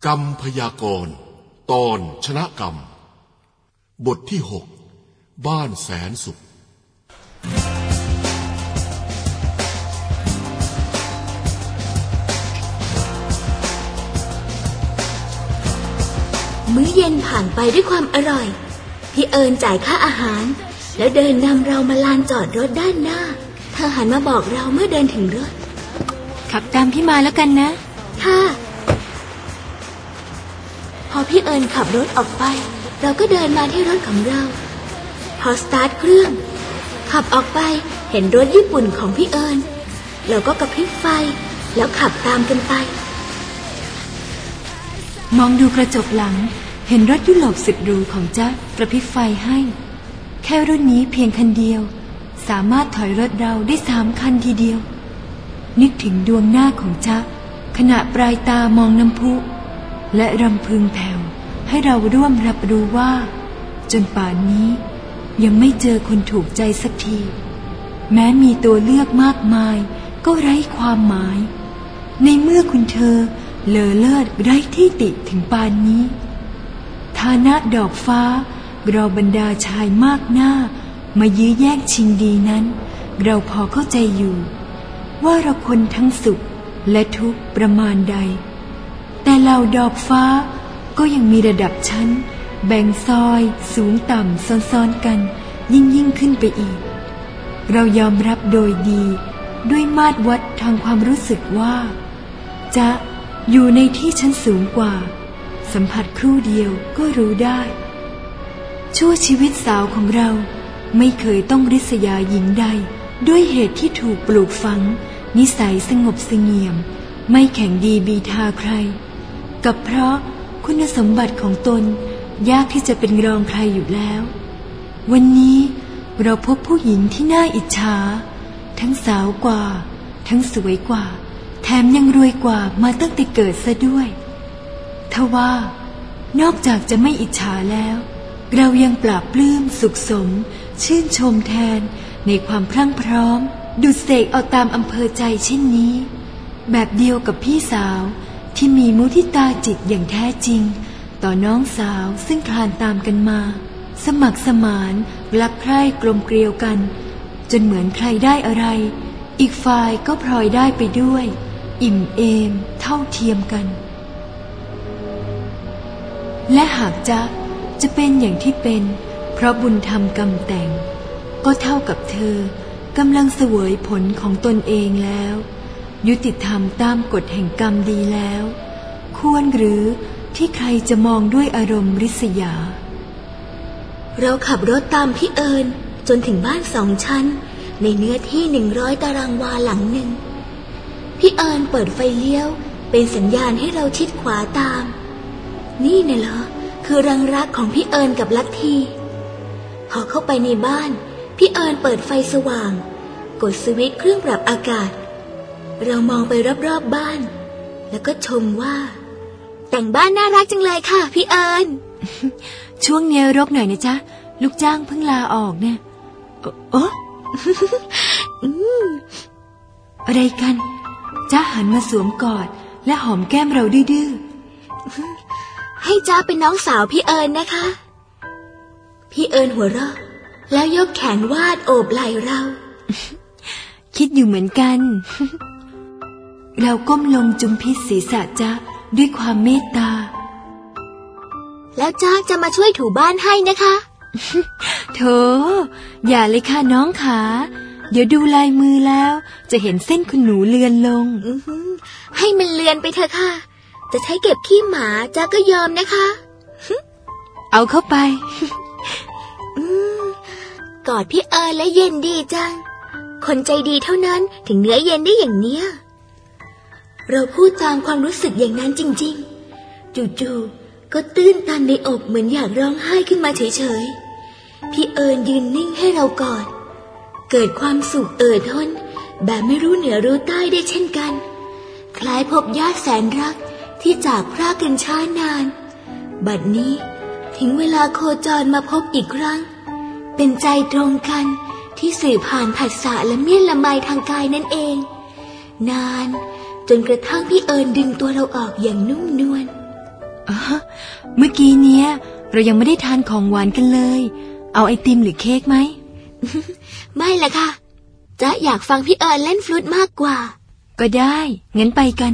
กรรมพยากรณ์ตอนชนะกรรมบทที่ 6บ้านแสนสุขมื้อเย็นผ่านไปด้วยความอร่อยพี่เอิญจ่ายค่าอาหารแล้วเดินนำเรามาลานจอดรถด้านหน้าเธอหันมาบอกเราเมื่อเดินถึงรถขับตามพี่มาแล้วกันนะค่ะพอพี่เอิญขับรถออกไปเราก็เดินมาที่รถของเราพอสตาร์ทเครื่องขับออกไปเห็นรถญี่ปุ่นของพี่เอิญเราก็กระพริบไฟแล้วขับตามกันไปมองดูกระจกหลังเห็นรถยุโรปสุดหรูของจ๊ะกระพริบไฟให้แค่รุ่นนี้เพียงคันเดียวสามารถถอยรถเราได้3 คันทีเดียวนึกถึงดวงหน้าของจ๊ะขณะปลายตามองน้ำพุและรำพึงแผ่วให้เราร่วมรับรู้ว่าจนป่านนี้ยังไม่เจอคนถูกใจสักทีแม้มีตัวเลือกมากมายก็ไร้ความหมายในเมื่อคุณเธอเลอเลิศไร้ที่ติถึงป่านนี้ฐานะดอกฟ้าเราบรรดาชายมากหน้ามายื้อแย่งชิงดีนั้นเราพอเข้าใจอยู่ว่าเราคนทั้งสุขและทุกข์ประมาณใดแต่เหล่าดอกฟ้าก็ยังมีระดับชั้นแบ่งซอยสูงต่ำซ้อนๆกันยิ่งขึ้นไปอีกเรายอมรับโดยดีด้วยมาตรวัดทางความรู้สึกว่าจะอยู่ในที่ชั้นสูงกว่าสัมผัสครู่เดียวก็รู้ได้ชั่วชีวิตสาวของเราไม่เคยต้องริษยาหญิงใดด้วยเหตุที่ถูกปลูกฝังนิสัยสงบเสงี่ยมไม่แข่งดีบีทาใครกับเพราะคุณสมบัติของตนยากที่จะเป็นรองใครอยู่แล้ววันนี้เราพบผู้หญิงที่น่าอิจฉาทั้งสาวกว่าทั้งสวยกว่าแถมยังรวยกว่ามาตั้งแต่เกิดซะด้วยทว่านอกจากจะไม่อิจฉาแล้วเรายังปลาบปลื้มสุขสมชื่นชมแทนในความพรั่งพร้อมดุจเสกเอาตามอำเภอใจเช่นนี้แบบเดียวกับพี่สาวที่มีมุทิตาจิตอย่างแท้จริงต่อน้องสาวซึ่งคลานตามกันมาสมัครสมานรักใคร่กลมเกลียวกันจนเหมือนใครได้อะไรอีกฝ่ายก็พลอยได้ไปด้วยอิ่มเอมเท่าเทียมกันและหากจะเป็นอย่างที่เป็นเพราะบุญธรรมกรรมแต่งก็เท่ากับเธอกำลังเสวยผลของตนเองแล้วยุติธรรมตามกฎแห่งกรรมดีแล้วควรหรือที่ใครจะมองด้วยอารมณ์ริษยาเราขับรถตามพี่เอิญจนถึงบ้าน2 ชั้นในเนื้อที่100 ตารางวาหลังหนึ่งพี่เอิญเปิดไฟเลี้ยวเป็นสัญญาณให้เราชิดขวาตามนี่น่ะเหรอคือรังรักของพี่เอิญกับลัทธิพอเข้าไปในบ้านพี่เอิญเปิดไฟสว่างกดสวิตช์เครื่องปรับอากาศเรามองไปรอบๆบ้านแล้วก็ชมว่าแต่งบ้านน่ารักจังเลยค่ะพี่เอิญช่วงนี้รกหน่อยนะจ๊ะลูกจ้างเพิ่งลาออกเนี่ยโอ้ อะไรกันจ๊ะหันมาสวมกอดและหอมแก้มเราดื้อให้จ๊ะเป็นน้องสาวพี่เอิญนะคะพี่เอิญหัวเราะแล้วยกแขนวาดโอบไหล่เราคิดอยู่เหมือนกัน เราก้มลงจุมพิษศีรษะจ๊ะด้วยความเมตตาแล้วจ๊ะจะมาช่วยถูบ้านให้นะคะโธ่อย่าเลยค่ะน้องขาเดี๋ยวดูลายมือแล้วจะเห็นเส้นคุณหนูเลือนลงให้มันเลือนไปเถอะค่ะจะใช้เก็บขี้หมาจ๊ะก็ยอมนะคะเอาเข้าไปกอดพี่เอิญและเย็นดีจังคนใจดีเท่านั้นถึงเนื้อเย็นได้อย่างเนี้ยเราพูดตามความรู้สึกอย่างนั้นจริงๆจู่ๆก็ตื้นตันในอกเหมือนอยากร้องไห้ขึ้นมาเฉยๆพี่เอิญยืนนิ่งให้เรากอดเกิดความสุขทนแบบไม่รู้เหนือรู้ใต้ได้เช่นกันคล้ายพบญาติแสนรักที่จากพรากกันช้านานบัดนี้ถึงเวลาโคจรมาพบอีกครั้งเป็นใจตรงกันที่สื่อผ่านผัสสะและเมียนละไมทางกายนั่นเองนานจนกระทั่งพี่เอิญดึงตัวเราออกอย่างนุ่มนวลเมื่อกี้เนี้ยเรายังไม่ได้ทานของหวานกันเลยเอาไอติมหรือเค้กไหมไม่ละค่ะจ๊ะอยากฟังพี่เอิญเล่นฟลุตมากกว่าก็ได้งั้นไปกัน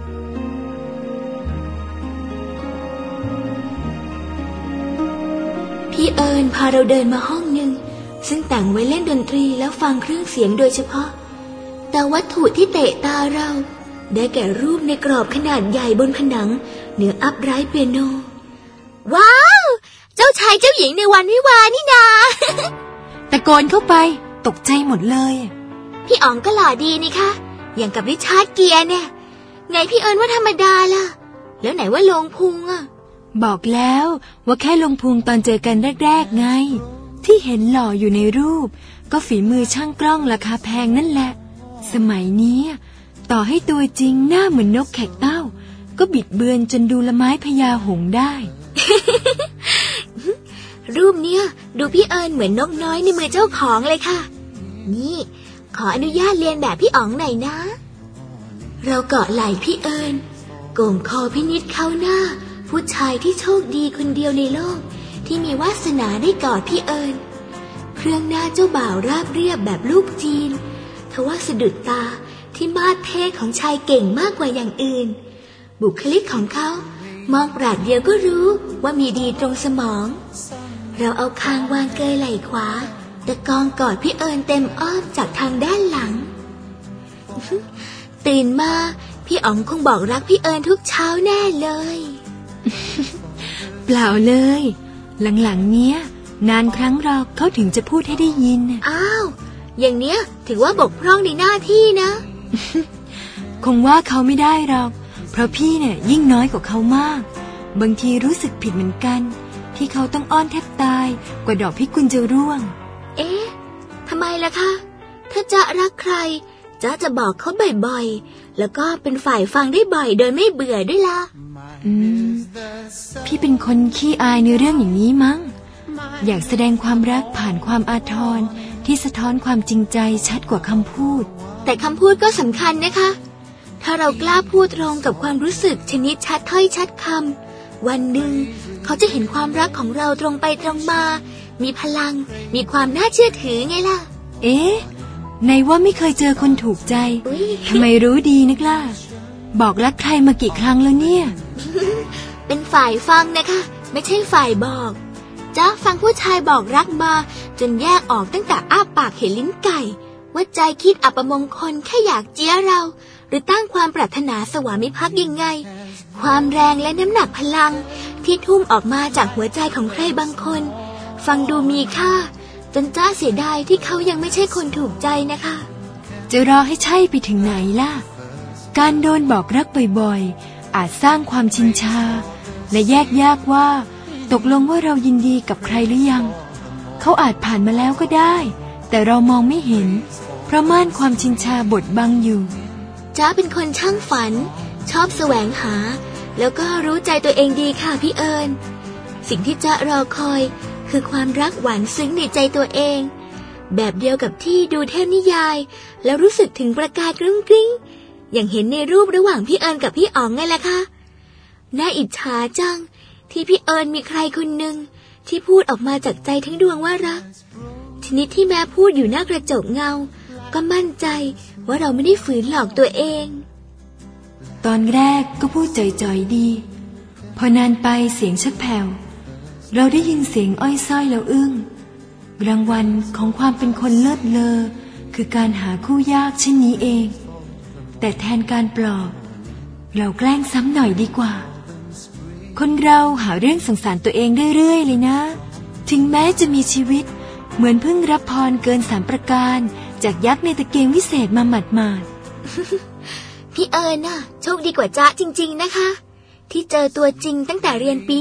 พี่เอิญพาเราเดินมาห้องหนึ่งซึ่งแต่งไว้เล่นดนตรีแล้วฟังเครื่องเสียงโดยเฉพาะแต่วัตถุที่เตะตาเราได้แก่รูปในกรอบขนาดใหญ่บนผนังเหนืออัพไรท์เปียโนว้าวเจ้าชายเจ้าหญิงในวันวิวาห์นี่นาตะโกนเข้าไปตกใจหมดเลยพี่อ๋องก็หล่อดีนี่คะอย่างกับริชาร์ดเกียร์เนี่ยไงพี่เอิญว่าธรรมดาล่ะแล้วไหนว่าลงพุงอ่ะบอกแล้วว่าแค่ลงพุงตอนเจอกันแรกๆไงที่เห็นหล่ออยู่ในรูปก็ฝีมือช่างกล้องราคาแพงนั่นแหละสมัยนี้ต่อให้ตัวจริงหน้าเหมือนนกแขกเต้าก็บิดเบือนจนดูละไม้พญาหงส์ได้รูปเนี้ยดูพี่เอิญเหมือนนกน้อยในมือเจ้าของเลยค่ะนี่ขออนุญาตเรียนแบบพี่อ๋องหน่อยนะเราเกาะไหล่พี่เอิญโก่งคอพินิจเข้าหน้าผู้ชายที่โชคดีคนเดียวในโลกที่มีวาสนาได้กอดพี่เอิญเครื่องหน้าเจ้าบ่าวราบเรียบแบบลูกจีนทว่าสะดุดตาที่มาดเท่ของชายเก่งมากกว่าอย่างอื่นบุคลิกของเขามองปราดเดียวก็รู้ว่ามีดีตรงสมองเราเอาคางวางเกยไหล่ขวาตะกองกอดพี่เอิญเต็มอ้อมจากทางด้านหลัง ตื่นมาพี่อ๋องคงบอกรักพี่เอิญทุกเช้าแน่เลยเปล่าเลยหลังๆเนี้ยนานครั้งเราเขาถึงจะพูดให้ได้ยินอ้าวอย่างเนี้ยถือว่าบกพร่องในหน้าที่นะคงว่าเขาไม่ได้หรอกเพราะพี่เนี่ยยิ่งน้อยกว่าเขามากบางทีรู้สึกผิดเหมือนกันที่เขาต้องอ้อนแทบตายกว่าดอกพิกุลจะร่วงเอ๊ะทำไมล่ะคะถ้าจ๊ะรักใครจ๊ะจะบอกเขาบ่อยๆแล้วก็เป็นฝ่ายฟังได้บ่อยโดยไม่เบื่อด้วยล่ะพี่เป็นคนขี้อายในเรื่องอย่างนี้มั้งอยากแสดงความรักผ่านความอาทรที่สะท้อนความจริงใจชัดกว่าคำพูดแต่คำพูดก็สำคัญนะคะถ้าเรากล้าพูดตรงกับความรู้สึกชนิดชัดถ้อยชัดคำวันหนึ่งเขาจะเห็นความรักของเราตรงไปตรงมามีพลังมีความน่าเชื่อถือไงล่ะเอ๊ะในว่าไม่เคยเจอคนถูกใจทำไมรู้ดีนักล่ะบอกรักใครมากี่ครั้งแล้วเนี่ยเป็นฝ่ายฟังนะคะไม่ใช่ฝ่ายบอกจ๊ะฟังผู้ชายบอกรักมาจนแยกออกตั้งแต่อ้าปากเห็นลิ้นไก่ว่าใจคิดอัปมงคลแค่อยากเจี๊ยเราหรือตั้งความปรารถนาสวามิภักดิ์ยังไงความแรงและน้ำหนักพลังที่ทุ่มออกมาจากหัวใจของใครบางคนฟังดูมีค่าจนจ้าเสียดายที่เขายังไม่ใช่คนถูกใจนะคะจะรอให้ใช่ไปถึงไหนล่ะการโดนบอกรักบ่อยๆอาจสร้างความชินชาและแยกยากว่าตกลงว่าเรายินดีกับใครหรือยังเขาอาจผ่านมาแล้วก็ได้แต่เรามองไม่เห็นเพราะม่านความชินชาบดบังอยู่จ้าเป็นคนช่างฝันชอบแสวงหาแล้วก็รู้ใจตัวเองดีค่ะพี่เอิญสิ่งที่จ้ารอคอยคือความรักหวานซึ้งในใจตัวเองแบบเดียวกับที่ดูเทพนิยายแล้วรู้สึกถึงประกายกรุ้งกริ้งอย่างเห็นในรูประหว่างพี่เอิญกับพี่อ๋องไงล่ะคะน่าอิจฉาจังที่พี่เอิญมีใครคนหนึ่งที่พูดออกมาจากใจทั้งดวงว่ารักชนิดที่แม้พูดอยู่หน้ากระจกเงาก็มั่นใจว่าเราไม่ได้ฝืนหลอกตัวเองตอนแรกก็พูดจ่อยๆดีพอนานไปเสียงชักแผ่วเราได้ยินเสียงอ้อยส้อยแล้วอึ้งรางวัลของความเป็นคนเลิศเลอคือการหาคู่ยากเช่นนี้เองแต่แทนการปลอบเราแกล้งซ้ำหน่อยดีกว่าคนเราหาเรื่องสงสารตัวเองเรื่อยๆเลยนะถึงแม้จะมีชีวิตเหมือนเพิ่งรับพรเกิน3 ประการจากยักษ์ในตะเกียงวิเศษมาหมาดๆ พี่เอิญน่ะโชคดีกว่าจ๊ะจริงๆนะคะที่เจอตัวจริงตั้งแต่เรียนปี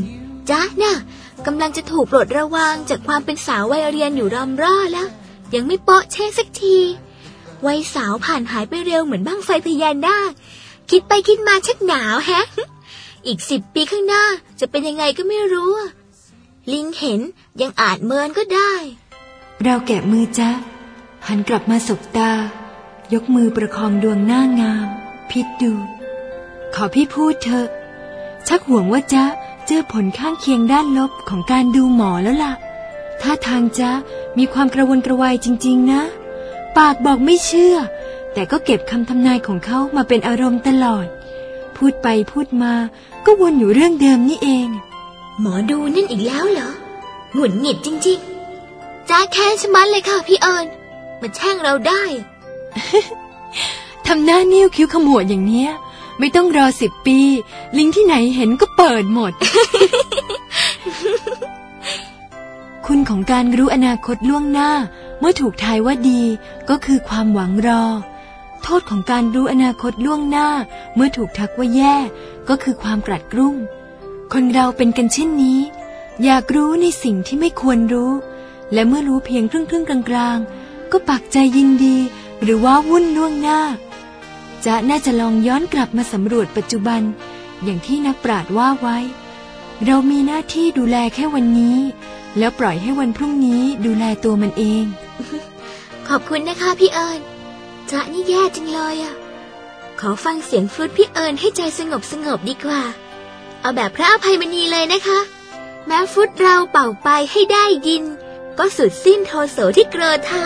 1จ๊ะน่ะกำลังจะถูกปลดระวางจากความเป็นสาววัยเรียนอยู่รอมร่อแล้วยังไม่เปาะแช่สักทีวัยสาวผ่านหายไปเร็วเหมือนบั้งไฟพญานาคคิดไปคิดมาชักหนาวแฮะอีก10 ปีข้างหน้าจะเป็นยังไงก็ไม่รู้ลิงเห็นยังอาจเมินก็ได้เราแกะมือจ๊ะหันกลับมาสบตายกมือประคองดวงหน้างามพิจดูขอพี่พูดเถอะชักห่วงว่าจ๊ะเจอผลข้างเคียงด้านลบของการดูหมอแล้วล่ะถ้าทางจ๊ะมีความกระวนกระวายจริงๆนะปากบอกไม่เชื่อแต่ก็เก็บคำทำนายของเขามาเป็นอารมณ์ตลอดพูดไปพูดมาก็วนอยู่เรื่องเดิมนี่เองหมอดูนั่นอีกแล้วเหรอหงุดหงิดจริงๆจ้าแค้นชะมัดเลยค่ะพี่เอิญมาแช่งเราได้ทำหน้านิ้วคิ้วขมวดอย่างเนี้ยไม่ต้องรอ10 ปีลิงที่ไหนเห็นก็เปิดหมด คุณของการรู้อนาคตล่วงหน้าเมื่อถูกทายว่าดีก็คือความหวังรอโทษของการรู้อนาคตล่วงหน้าเมื่อถูกทักว่าแย่ก็คือความกรัดกรุ่มคนเราเป็นกันเช่นนี้อยากรู้ในสิ่งที่ไม่ควรรู้และเมื่อรู้เพียงครึ่งกลางๆก็ปักใจยินดีหรือว่าวุ่นล่วงหน้าจะน่าจะลองย้อนกลับมาสำรวจปัจจุบันอย่างที่นักปราชญ์ว่าไว้เรามีหน้าที่ดูแลแค่วันนี้แล้วปล่อยให้วันพรุ่งนี้ดูแลตัวมันเองขอบคุณนะคะพี่เอิญจ๊ะนี่แย่จังเลยอ่ะขอฟังเสียงฟลุตพี่เอิญให้ใจสงบดีกว่าเอาแบบพระอภัยมณีเลยนะคะแม้ฟลุตเราเป่าไปให้ได้ยินก็สุดสิ้นโทโสที่เกรธา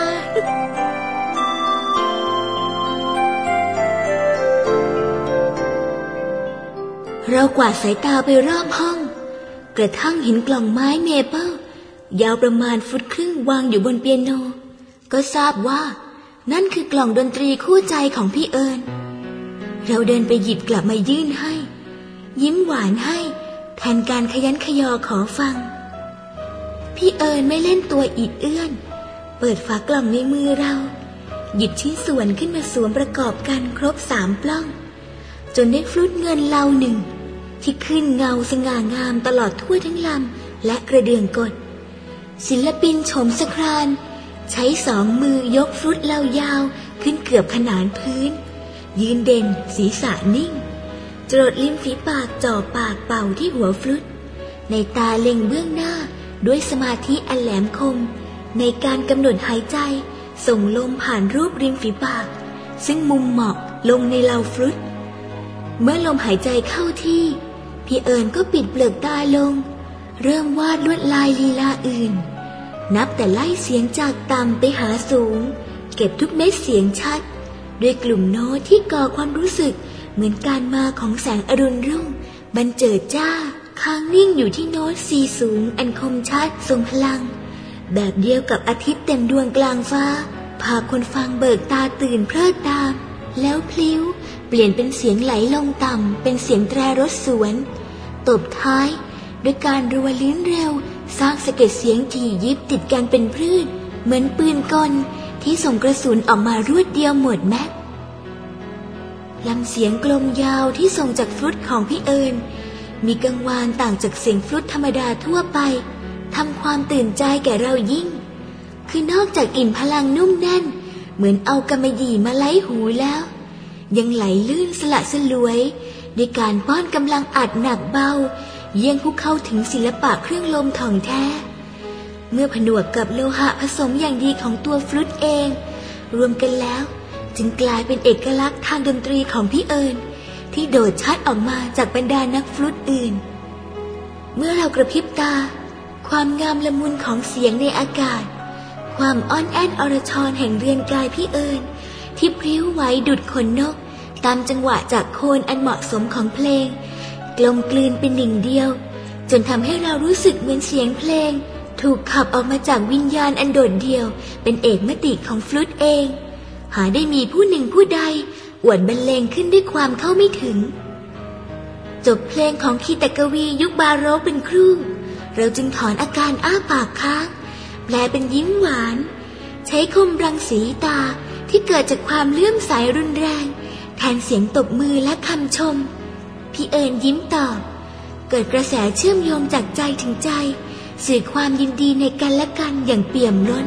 เรากวาดสายตาไปรอบห้องกระทั่งเห็นกล่องไม้เมเปิลยาวประมาณ1.5 ฟุตวางอยู่บนเปียโนก็ทราบว่านั่นคือกล่องดนตรีคู่ใจของพี่เอิญเราเดินไปหยิบกลับมายื่นให้ยิ้มหวานให้แทนการขยันขยอขอฟังพี่เอิญไม่เล่นตัวอิดเอื้อนเปิดฝากล่องในมือเราหยิบชิ้นส่วนขึ้นมาสวมประกอบกันครบ3 ปล้องจนได้ฟลุตเงินเรา1ที่ขึ้นเงาสง่างามตลอดทั่วทั้งลำและกระเดื่องกดศิลปินโฉมสครานใช้2 มือยกฟลุตเรายาวขึ้นเกือบขนานพื้นยืนเด่นศีรษะนิ่งจรดลิ้มฝีปากจ่อปากเป่าที่หัวฟลุตในตาเล็งเบื้องหน้าด้วยสมาธิอันแหลมคมในการกำหนดหายใจส่งลมผ่านรูปริมฝีปากซึ่งมุมเหมาะลงในเหลาฟลุตเมื่อลมหายใจเข้าที่พี่เอิญก็ปิดเปลือกตาลงเริ่มวาดลวดลายลีลาอื่นนับแต่ไล่เสียงจากต่ำไปหาสูงเก็บทุกเม็ดเสียงชัดด้วยกลุ่มโน้ตที่ก่อความรู้สึกเหมือนการมาของแสงอรุณรุ่งบรรเจิดจ้าค้างนิ่งอยู่ที่โน้ตซีสูงอันคมชัดทรงพลังแบบเดียวกับอาทิตย์เต็มดวงกลางฟ้าพาคนฟังเบิกตาตื่นเพลิดตามแล้วพลิ้วเปลี่ยนเป็นเสียงไหลลงต่ำเป็นเสียงแตรรถสวนตบท้ายด้วยการรัวลิ้นเร็วสร้างสะเก็ดเสียงถี่ยิบติดกันเป็นพืชเหมือนปืนกลที่ส่งกระสุนออกมารวดเดียวหมดแม็กลำเสียงกลมยาวที่ส่งจากฟลุตของพี่เอิญมีกังวานต่างจากเสียงฟลุตธรรมดาทั่วไปทำความตื่นใจแก่เรายิ่งคือนอกจากกลิ่นพลังนุ่มแน่นเหมือนเอากำมะหยี่มาไล่หูแล้วยังไหลลื่นสละสลวยด้วยการป้อนกำลังอัดหนักเบาเยี่ยงผู้เข้าถึงศิลปะเครื่องลมถ่องแท้เมื่อผนวกกับโลหะผสมอย่างดีของตัวฟลุตเองรวมกันแล้วจึงกลายเป็นเอกลักษณ์ทางดนตรีของพี่เอิญที่โดดชัดออกมาจากบรรดานักฟลุตอื่นเมื่อเรากระพริบตาความงามละมุนของเสียงในอากาศความอ้อนแอนอรชรแห่งเรือนกายพี่เอิญที่พริ้วไหวดุจขนนกตามจังหวะจากโคนอันเหมาะสมของเพลงกลมกลืนเป็นหนึ่งเดียวจนทำให้เรารู้สึกเหมือนเสียงเพลงถูกขับออกมาจากวิญญาณอันโดดเดี่ยวเป็นเอกมติของฟลุตเองหาได้มีผู้หนึ่งผู้ใดอวดบรรเลงขึ้นด้วยความเข้าไม่ถึงจบเพลงของคีตกวียุคบาโรกเป็นครู่เราจึงถอนอาการอ้าปากค้างแปลเป็นยิ้มหวานใช้คมรังสีตาที่เกิดจากความเลื่อมใสรุนแรงแทนเสียงตบมือและคำชมพี่เอิญยิ้มตอบเกิดกระแสเชื่อมโยงจากใจถึงใจสื่อความยินดีในกันและกันอย่างเปี่ยมล้น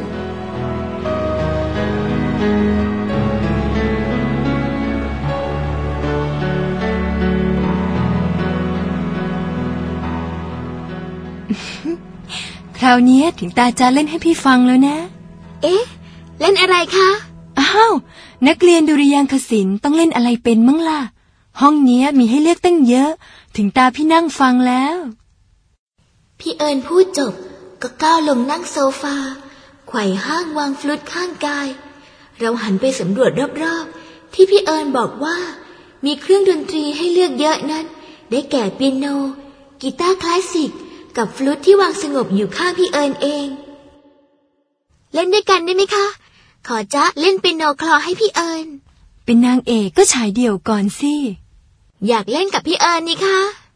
คราวนี้ถึงตาจะเล่นให้พี่ฟังแล้วนะเอ๊ะเล่นอะไรคะอ้าวนักเรียนดุริยางคศิลป์ต้องเล่นอะไรเป็นมั้งล่ะห้องนี้มีให้เลือกตั้งเยอะถึงตาพี่นั่งฟังแล้วพี่เอิญพูดจบก็ก้าวลงนั่งโซฟาไขว่ห้างวางฟลุตข้างกายเราหันไปสำรวจรอบๆที่พี่เอิญบอกว่ามีเครื่องดนตรีให้เลือกเยอะนั้นได้แก่เปียโนกีตาร์คลาสสิกกับฟลุตที่วางสงบอยู่ข้างพี่เอิญเองเล่นด้วยกันได้ไหมคะขอจ๊ะเล่นเปียโนคลอให้พี่เอิญเป็นนางเอกก็ฉายเดี่ยวก่อนสิอยากเล่นกับพี่เอิญนี่คะ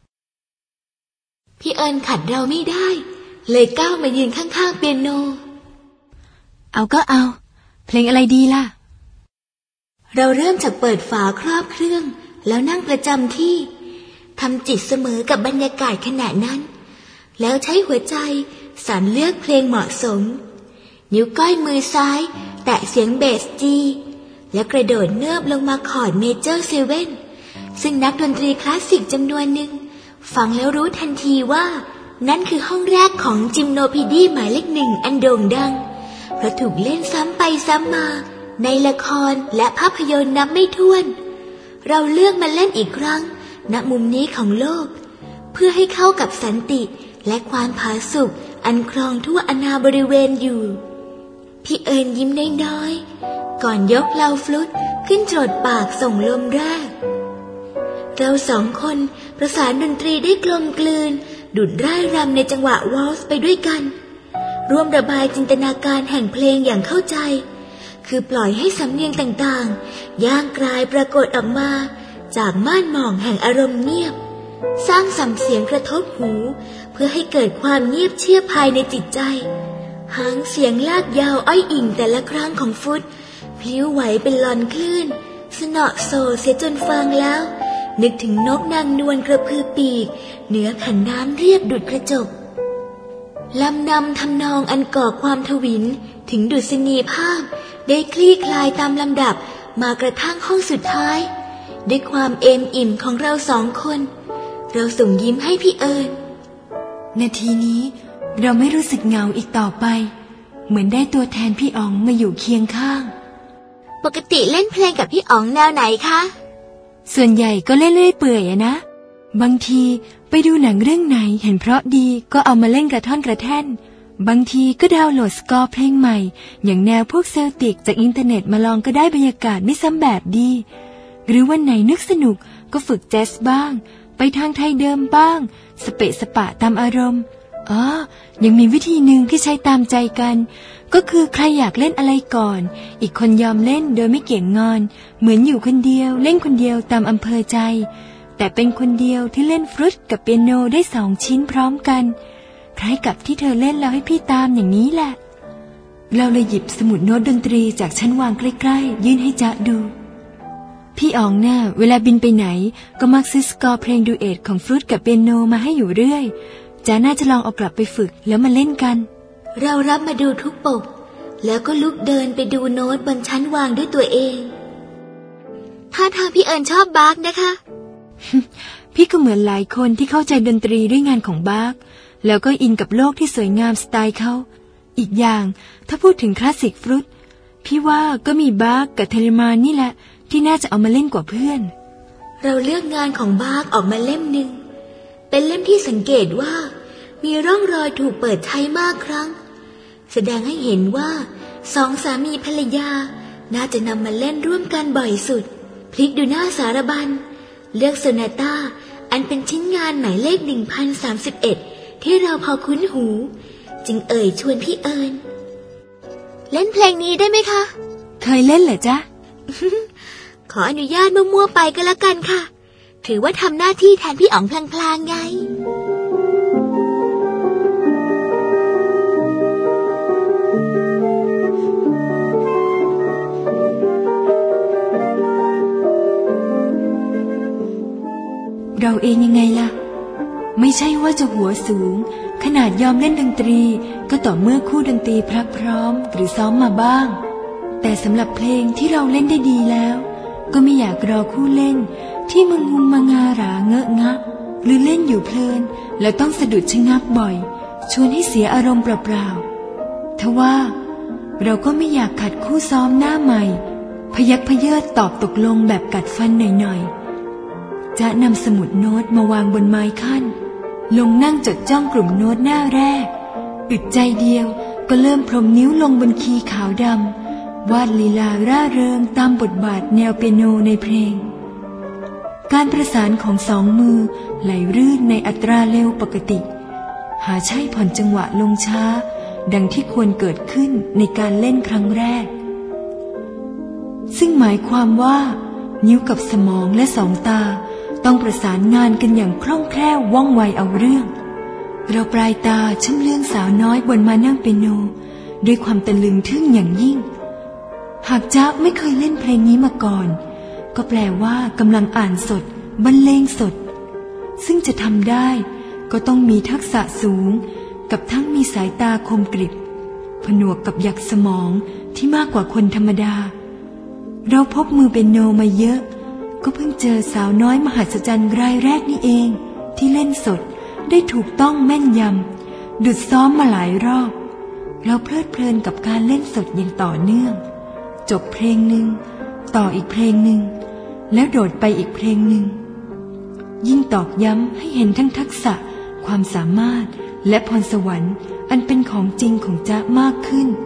พี่เอิญขัดเราไม่ได้เลยก้าวมายืนข้างๆเปียโนเอาก็เอาเพลงอะไรดีล่ะเราเริ่มจากเปิดฝาครอบเครื่องแล้วนั่งประจำที่ทำจิตเสมอกับบรรยากาศขณะนั้นแล้วใช้หัวใจสรรเลือกเพลงเหมาะสมนิ้วก้อยมือซ้ายแตะเสียงเบสจีแล้วกระโดดเนิบลงมาคอร์ดเมเจอร์7ซึ่งนักดนตรีคลาสสิกจำนวนหนึ่งฟังแล้วรู้ทันทีว่านั่นคือห้องแรกของจิมโนพีดีหมายเลข1อันโด่งดังเพราะถูกเล่นซ้ำไปซ้ำมาในละครและภาพยนตร์นับไม่ถ้วนเราเลือกมาเล่นอีกครั้งณมุมนี้ของโลกเพื่อให้เข้ากับสันติและความผาสุกอันครองทั่วอาณาบริเวณอยู่พี่เอิญยิ้มน้อยๆก่อนยกเหลาฟลุตขึ้นโจทย์ปากส่งลมแรกเราสองคนประสานดนตรีได้กลมกลืนดุจร่ายรำในจังหวะวอลซ์ไปด้วยกันร่วมระบายจินตนาการแห่งเพลงอย่างเข้าใจคือปล่อยให้สำเนียงต่างๆย่างกลายปรากฏออกมาจากม่านหมองแห่งอารมณ์เงียบสร้างสัมเสียงกระทบหูเพื่อให้เกิดความเงียบเชียบภายในจิตใจหางเสียงลากยาวอ้อยอิ่งแต่ละครั้งของฟุตพลิ้วไหวเป็นลอนคลื่นสนอโซเสียจนฟังแล้วนึกถึงนกนางนวลกระพือปีกเหนือแผ่นน้ำเรียบดุจกระจกลำนำทำนองอันก่อความทวินถึงดุษณีภาพได้คลี่คลายตามลำดับมากระทั่งห้องสุดท้ายด้วยความเอมอิ่มของเราสองคนเราส่งยิ้มให้พี่เอิญนาทีนี้เราไม่รู้สึกเหงาอีกต่อไปเหมือนได้ตัวแทนพี่อ๋องมาอยู่เคียงข้างปกติเล่นเพลงกับพี่อ๋องแนวไหนคะส่วนใหญ่ก็เล่นเรื่อยเปื่อยนะบางทีไปดูหนังเรื่องไหนเห็นเพราะดีก็เอามาเล่นกระท่อนกระแท่นบางทีก็ดาวน์โหลดสกอร์เพลงใหม่อย่างแนวพวกเซลติกจากอินเทอร์เน็ตมาลองก็ได้บรรยากาศไม่ซ้ำแบบดีหรือวันไหนนึกสนุกก็ฝึกแจ๊สบ้างไปทางไทยเดิมบ้างสเปะสปะตามอารมณ์ยังมีวิธีหนึ่งที่ใช้ตามใจกันก็คือใครอยากเล่นอะไรก่อนอีกคนยอมเล่นโดยไม่เกี่ยงงอนเหมือนอยู่คนเดียวเล่นคนเดียวตามอำเภอใจแต่เป็นคนเดียวที่เล่นฟลุตกับเปียโนได้2 ชิ้นพร้อมกันคล้ายกับที่เธอเล่นแล้วให้พี่ตามอย่างนี้แหละเราเลยหยิบสมุดโน้ตดนตรีจากชั้นวางใกล้ๆยื่นให้จ๊ะดูพี่อ๋องเนี่ยเวลาบินไปไหนก็มักซื้อสกอร์เพลงดูเอทของฟลุตกับเปียโนมาให้อยู่เรื่อยจ๊ะน่าจะลองเอากลับไปฝึกแล้วมาเล่นกันเรารับมาดูทุกปกแล้วก็ลุกเดินไปดูโน้ตบนชั้นวางด้วยตัวเองท่าทางพี่เอิญชอบบาร์กนะคะพี่ก็เหมือนหลายคนที่เข้าใจดนตรีด้วยงานของบาร์กแล้วก็อินกับโลกที่สวยงามสไตล์เขาอีกอย่างถ้าพูดถึงคลาสสิกฟลุตพี่ว่าก็มีบาร์กกับเทเลมานนี่แหละที่น่าจะเอามาเล่นกว่าเพื่อนเราเลือกงานของบาร์กออกมาเล่มหนึ่งเป็นเล่มที่สังเกตว่ามีร่องรอยถูกเปิดใช้มากครั้งแสดงให้เห็นว่า2 สามีภรรยาน่าจะนำมาเล่นร่วมกันบ่อยสุดพลิกดูหน้าสารบัญเลือกโซนาต้าอันเป็นชิ้นงานหมายเลข1031ที่เราพอคุ้นหูจึงชวนพี่เอิญเล่นเพลงนี้ได้ไหมคะเคยเล่นเหรอจ๊ะขออนุญาตมั่วๆไปก็แล้วกันค่ะถือว่าทำหน้าที่แทนพี่อ๋องพลางๆไงเราเองยังไงล่ะไม่ใช่ว่าจะหัวสูงขนาดยอมเล่นดนตรีก็ต่อเมื่อคู่ดนตรีพรักพร้อมหรือซ้อมมาบ้างแต่สำหรับเพลงที่เราเล่นได้ดีแล้วก็ไม่อยากรอคู่เล่นที่มึงงุมมางาหราเงอะงะหรือเล่นอยู่เพลินแล้วต้องสะดุดชะงักบ่อยชวนให้เสียอารมณ์เปล่าๆทว่าเราก็ไม่อยากขัดคู่ซ้อมหน้าใหม่พยักพเยิดตอบตกลงแบบกัดฟันหน่อยๆจ๊ะนำสมุดโน้ตมาวางบนไม้ขั้นลงนั่งจดจ้องกลุ่มโน้ตหน้าแรกอึดใจเดียวก็เริ่มพรมนิ้วลงบนคีย์ขาวดำวาดลีลาร่าเริงตามบทบาทแนวเปียโนในเพลงการประสานของสองมือไหลรื่นในอัตราเร็วปกติหาใช่ผ่อนจังหวะลงช้าดังที่ควรเกิดขึ้นในการเล่นครั้งแรกซึ่งหมายความว่านิ้วกับสมองและสองตาต้องประสานงานกันอย่างคล่องแคล่วว่องไวเอาเรื่องเราปลายตาชำเลืองสาวน้อยบนมานั่งเปียโนด้วยความตะลึงทึ่งอย่างยิ่งหากจ๊ะไม่เคยเล่นเพลงนี้มาก่อนก็แปลว่ากำลังอ่านสดบรรเลงสดซึ่งจะทำได้ก็ต้องมีทักษะสูงกับทั้งมีสายตาคมกริบผนวกกับหยักสมองที่มากกว่าคนธรรมดาเราพบมือเปียโนมาเยอะก็เพิ่งเจอสาวน้อยมหัศจรรย์รายแรกนี่เองที่เล่นสดได้ถูกต้องแม่นยำดุจซ้อมมาหลายรอบเราเพลิดเพลินกับการเล่นสดอย่างต่อเนื่องจบเพลงหนึ่งต่ออีกเพลงหนึ่งแล้วโดดไปอีกเพลงหนึ่งยิ่งตอกย้ำให้เห็นทั้งทักษะความสามารถและพรสวรรค์อันเป็นของจริงของจ๊ะมากขึ้น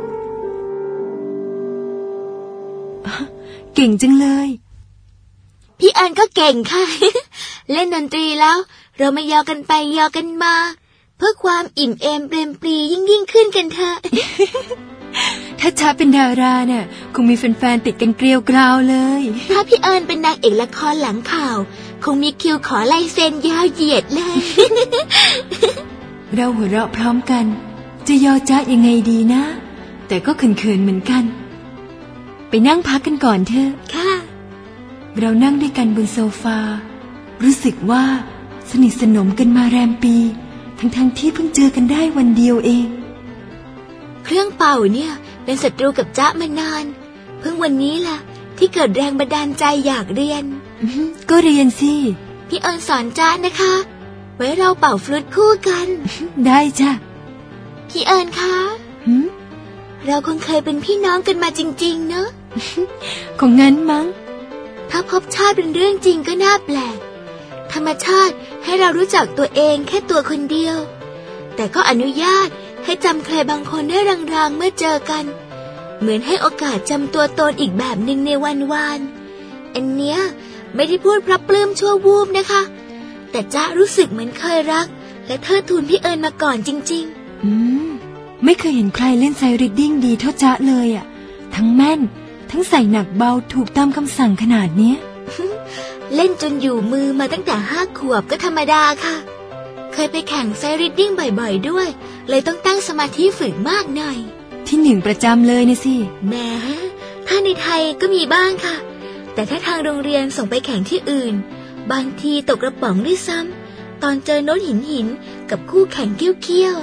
เก่งจังเลยพี่เอิญก็เก่งค่ะ เล่นดนตรีแล้วเรามายอกันไปยอกันมาเพื่อความอิ่มเอมเปรมปรียิ่งขึ้นกันเถอะถ้าจ๊ะเป็นดาราเนี่ยคงมีแฟนๆติดกันเกลียวกราวเลยถ้าพี่เอิญเป็นนางเอกละครหลังข่าวคงมีคิวขอลายเซ็นยาวเหยียดเลยเราหัวเราะพร้อมกันจะยอจ๊ะยังไงดีนะแต่ก็เขินๆเหมือนกันไปนั่งพักกันก่อนเถอะค่ะเรานั่งด้วยกันบนโซฟารู้สึกว่าสนิทสนมกันมาแรมปีทั้งที่เพิ่งเจอกันได้วันเดียวเองเครื่องเป่าเนี่ยเป็นศัตรูกับจ๊ะมานานเพิ่งวันนี้ล่ะที่เกิดแรงบันดาลใจอยากเรียนก็เรียนสิพี่เอิญสอนจ๊ะนะคะไว้เราเป่าฟลุตคู่กันได้จ้ะพี่เอิญคะเราคงเคยเป็นพี่น้องกันมาจริงๆเนอะคงงั้นมั้งถ้าพบชาติเป็นเรื่องจริงก็น่าแปลกธรรมชาติให้เรารู้จักตัวเองแค่ตัวคนเดียวแต่ก็อนุญาตให้จำใครบางคนได้รางๆเมื่อเจอกันเหมือนให้โอกาสจำตัวตนอีกแบบหนึ่งในวันวานอันเนี้ยไม่ได้พูดเพราะปลื้มชั่ววูบนะคะแต่จ๊ะรู้สึกเหมือนเคยรักและเทิดทูนพี่เอิญมาก่อนจริงๆไม่เคยเห็นใครเล่นไซริดดิ้งดีเท่าจ๊ะเลยอ่ะทั้งแม่นทั้งใส่หนักเบาถูกตามคำสั่งขนาดเนี้ยเล่นจนอยู่มือมาตั้งแต่5 ขวบก็ธรรมดาค่ะเคยไปแข่งไซริดดิ้งบ่อยๆด้วยเลยต้องตั้งสมาธิฝึกมากหน่อยที่1ประจำเลยนะสิแหมถ้าในไทยก็มีบ้างค่ะแต่ถ้าทางโรงเรียนส่งไปแข่งที่อื่นบางทีตกกระป๋องด้วยซ้ำตอนเจอโน้ตหินกับคู่แข่งเกี้ยว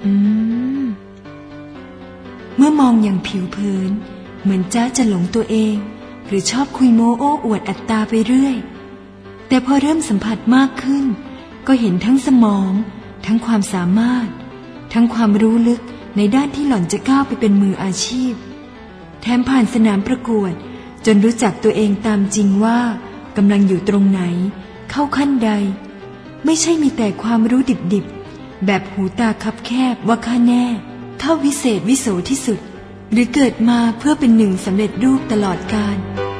เมื่อมองอย่างผิวเผินเหมือนจ๊ะจะหลงตัวเองหรือชอบคุยโม้โอ้อวดอัตตาไปเรื่อยแต่พอเริ่มสัมผัสมากขึ้นก็เห็นทั้งสมองทั้งความสามารถทั้งความรู้ลึกในด้านที่หล่อนจะก้าวไปเป็นมืออาชีพแถมผ่านสนามประกวดจนรู้จักตัวเองตามจริงว่ากำลังอยู่ตรงไหนเข้าขั้นใดไม่ใช่มีแต่ความรู้ดิบๆแบบหูตาคับแคบว่าข้าแน่เข้าวิเศษวิโสที่สุดหรือเกิดมาเพื่อเป็นหนึ่งสำเร็จรูปตลอดกาล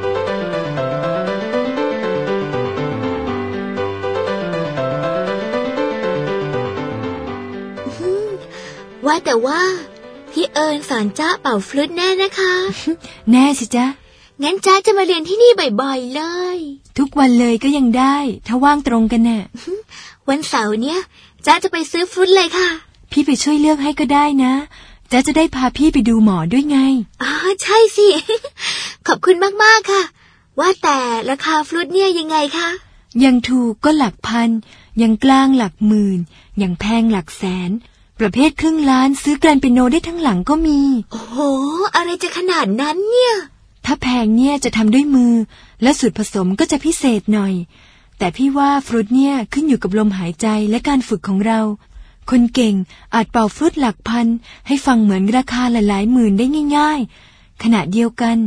ว่าแต่ว่าพี่เอิญสอนจ๊ะเป่าฟลุตแน่นะคะแน่สิจ๊ะงั้นจ๊ะจะมาเรียนที่นี่บ่อยๆเลยทุกวันเลยก็ยังได้ถ้าว่างตรงกันน่ะวันเสาร์เนี้ยจ๊ะจะไปซื้อฟลุตเลยค่ะพี่ไปช่วยเลือกให้ก็ได้นะจ๊ะจะได้พาพี่ไปดูหมอด้วยไงอ๋อใช่สิ ขอบคุณมากๆค่ะว่าแต่ราคาฟลุตเนี่ยยังไงคะยังถูกก็หลักพันยังกลางหลักหมื่นยังแพงหลักแสนประเภทครึ่งล้านซื้อแกรนเปียโนได้ทั้งหลังก็มีโอ้โหอะไรจะขนาดนั้นเนี่ยถ้าแพงเนี่ยจะทำด้วยมือและสูตรผสมก็จะพิเศษหน่อยแต่พี่ว่าฟลุตเนี่ยขึ้นอยู่กับลมหายใจและการฝึกของเราคนเก่งอาจเป่าฟลุตหลักพันให้ฟังเหมือนราคาหลายๆหมื่นได้ง่ายๆขณะเดียวกัน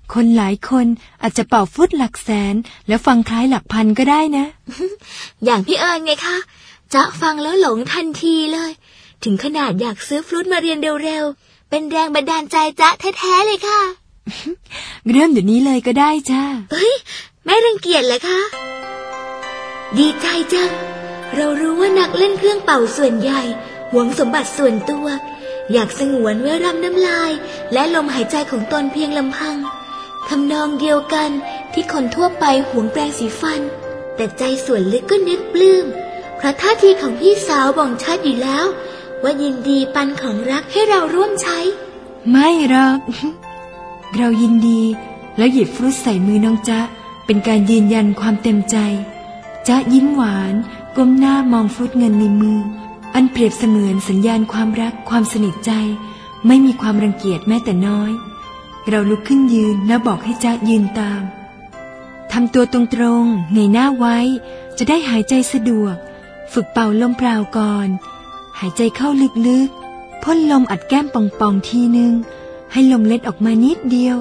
คนหลายคนอาจจะเป่าฟลุตหลักแสนแล้วฟังคล้ายหลักพันก็ได้นะอย่างพี่เอิญไงคะจ๊ะฟังแล้วหลงทันทีเลยถึงขนาดอยากซื้อฟลุตมาเรียนเร็วๆเป็นแรงบันดาลใจจ๊ะแท้ๆเลยค่ะเริ่มเดี๋ยวนี้เลยก็ได้จ้าไม่รังเกียจเหรอคะดีใจจังเรารู้ว่านักเล่นเครื่องเป่าส่วนใหญ่หวงสมบัติส่วนตัวอยากสงวนไว้รับน้ำลายและลมหายใจของตนเพียงลำพังทำนองเดียวกันที่คนทั่วไปหวงแปรงสีฟันแต่ใจส่วนลึกก็นึกปลื้มเพราะท่าทีของพี่สาวบ่งชัดอยู่แล้วว่ายินดีปันของรักให้เราร่วมใช้ไม่หรอก เรายินดีแล้วหยิบฟรุตใส่มือน้องจ๊ะเป็นการยืนยันความเต็มใจจ๊ะยิ้มหวานก้มหน้ามองฟรุตเงินในมืออันเปรียบเสมือนสัญญาณความรักความสนิทใจไม่มีความรังเกียจแม้แต่น้อยเราลุกขึ้นยืนแล้วบอกให้จ๊ะยืนตามทำตัวตรงๆเงยหน้าไว้จะได้หายใจสะดวกฝึกเป่าลมเปล่าก่อนหายใจเข้าลึกๆพ่นลมอัดแก้มป่องๆทีนึงให้ลมเล็ดออกมานิดเดียว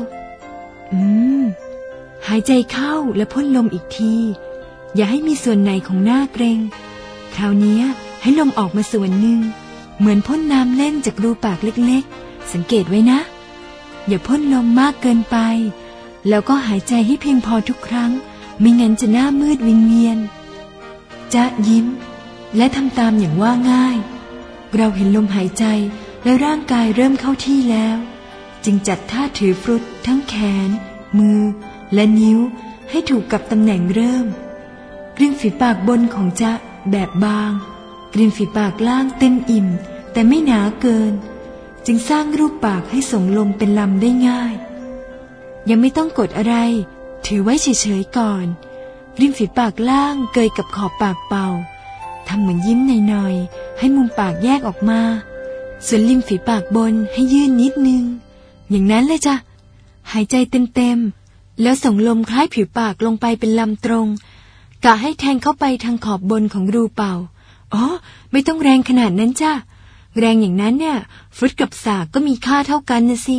หายใจเข้าและพ่นลมอีกทีอย่าให้มีส่วนไหนของหน้าเกร็งคราวนี้ให้ลมออกมาส่วนหนึ่งเหมือนพ่นน้ำเล่นจากรูปากเล็กๆสังเกตไว้นะอย่าพ่นลมมากเกินไปแล้วก็หายใจให้เพียงพอทุกครั้งไม่งั้นจะหน้ามืดวิงเวียนจ๊ะยิ้มและทำตามอย่างว่าง่ายเราเห็นลมหายใจและร่างกายเริ่มเข้าที่แล้วจึงจัดท่าถือฟรุตทั้งแขนมือและนิ้วให้ถูกกับตำแหน่งเริ่มกริมฝีปากบนของจ๊ะแบบบางกริมฝีปากล่างเต็มอิ่มแต่ไม่หนาเกินจึงสร้างรูปปากให้ส่งลมเป็นลำได้ง่ายยังไม่ต้องกดอะไรถือไว้เฉยๆก่อนริมฝีปากล่างเกยกับขอบปากเป่าทำเหมือนยิ้มหน่อยๆให้มุมปากแยกออกมาส่วนริมฝีปากบนให้ยื่นนิดนึงอย่างนั้นเลยจ้ะหายใจเต็มๆแล้วส่งลมคล้ายผิวปากลงไปเป็นลำตรงกะให้แทงเข้าไปทางขอบบนของรูเป่าไม่ต้องแรงขนาดนั้นจ้ะแรงอย่างนั้นเนี่ยฟรุตกับสากก็มีค่าเท่ากันนะสิ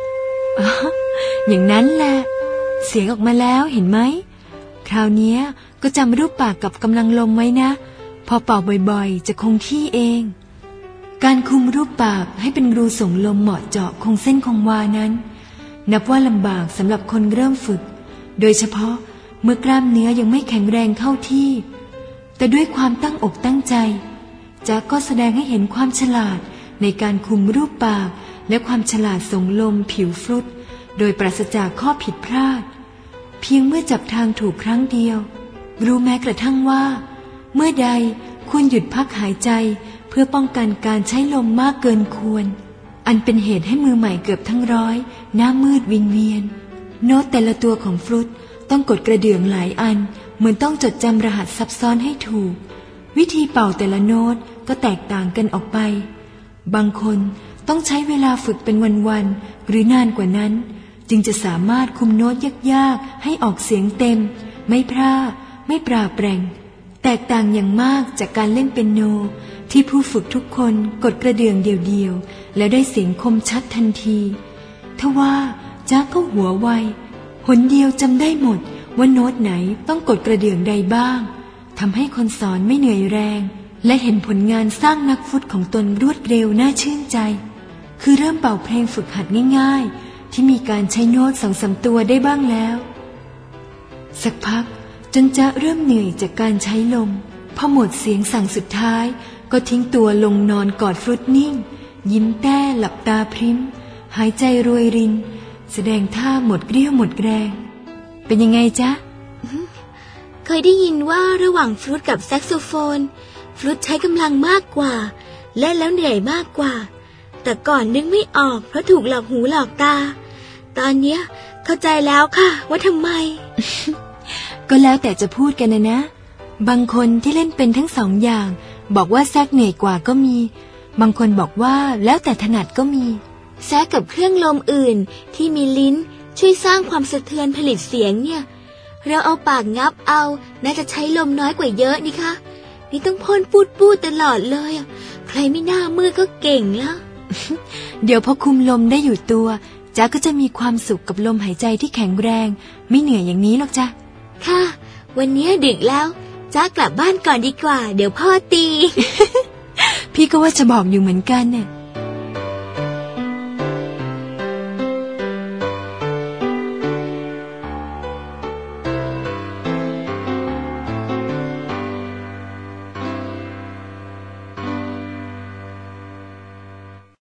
อย่างนั้นแหละเสียงออกมาแล้วเห็นไหมคราวนี้ก็จำรูปปากกับกำลังลมไว้นะพอเป่าบ่อยๆจะคงที่เองการคุมรูปปากให้เป็นรูส่งลมเหมาะเจาะคงเส้นคงวานั้นนับว่าลำบากสำหรับคนเริ่มฝึกโดยเฉพาะเมื่อกล้ามเนื้อยังไม่แข็งแรงเข้าที่แต่ด้วยความตั้งอกตั้งใจจ๊ะก็แสดงให้เห็นความฉลาดในการคุมรูปปากและความฉลาดส่งลมผิวฟรุตโดยปราศจากข้อผิดพลาดเพียงเมื่อจับทางถูกครั้งเดียวรู้แม้กระทั่งว่าเมื่อใดควรหยุดพักหายใจเพื่อป้องกันการใช้ลมมากเกินควรอันเป็นเหตุให้มือใหม่เกือบทั้งร้อยหน้ามืดวิงเวียนโน้ตแต่ละตัวของฟรุตต้องกดกระเดื่องหลายอันเหมือนต้องจดจำรหัสซับซ้อนให้ถูกวิธีเป่าแต่ละโน้ตก็แตกต่างกันออกไปบางคนต้องใช้เวลาฝึกเป็นวันๆหรือนานกว่านั้นจึงจะสามารถคุมโน้ตยากๆให้ออกเสียงเต็มไม่พร่าไม่ปราแปรงแตกต่างอย่างมากจากการเล่นเปียโนที่ผู้ฝึกทุกคนกดกระเดื่องเดียวๆแล้วได้เสียงคมชัดทันทีทว่าจ๊ะก็หัวไวหนเดียวจำได้หมดว่าโน้ตไหนต้องกดกระเดื่องใดบ้างทำให้คนสอนไม่เหนื่อยแรงและเห็นผลงานสร้างนักฟุตของตนรวดเร็วน่าชื่นใจคือเริ่มเป่าเพลงฝึกหัดง่ายๆที่มีการใช้โน้ต2-3 ตัวได้บ้างแล้วสักพักจนจ๊ะเริ่มเหนื่อยจากการใช้ลมพอหมดเสียงสั่งสุดท้ายก็ทิ้งตัวลงนอนกอดฟรุตนิ่งยิ้มแต้หลับตาพริ้มหายใจรวยรินแสดงท่าหมดเกลี้ยวหมดแรงเป็นยังไงจ๊ะเคยได้ยินว่าระหว่างฟลุตกับแซกโซโฟนฟลุตใช้กำลังมากกว่าเล่นแล้วเหนื่อยมากกว่าแต่ก่อนนึกไม่ออกเพราะถูกหลอกหูหลอกตาตอนเนี้ยเข้าใจแล้วค่ะว่าทำไมก็แล้วแต่จะพูดกันนะบางคนที่เล่นเป็นทั้ง2 อย่างบอกว่าแซกเหนื่อยกว่าก็มีบางคนบอกว่าแล้วแต่ถนัดก็มีแซกกับเครื่องลมอื่นที่มีลิ้นช่วยสร้างความสะเทือนผลิตเสียงเนี่ยเราเอาปากงับเอาน่าจะใช้ลมน้อยกว่าเยอะนี่คะนี่ต้องพ่นปูดตลอดเลยใครไม่น่ามือก็เก่งแล้วเดี๋ยวพอคุมลมได้อยู่ตัวจ๊ะก็จะมีความสุขกับลมหายใจที่แข็งแรงไม่เหนื่อยอย่างนี้หรอกจ้ะค่ะ วันนี้ดึกแล้วจ๊ะกลับบ้านก่อนดีกว่าเดี๋ยวพ่อตีพี่ก็ว่าจะบอกอยู่เหมือนกันเนี่ย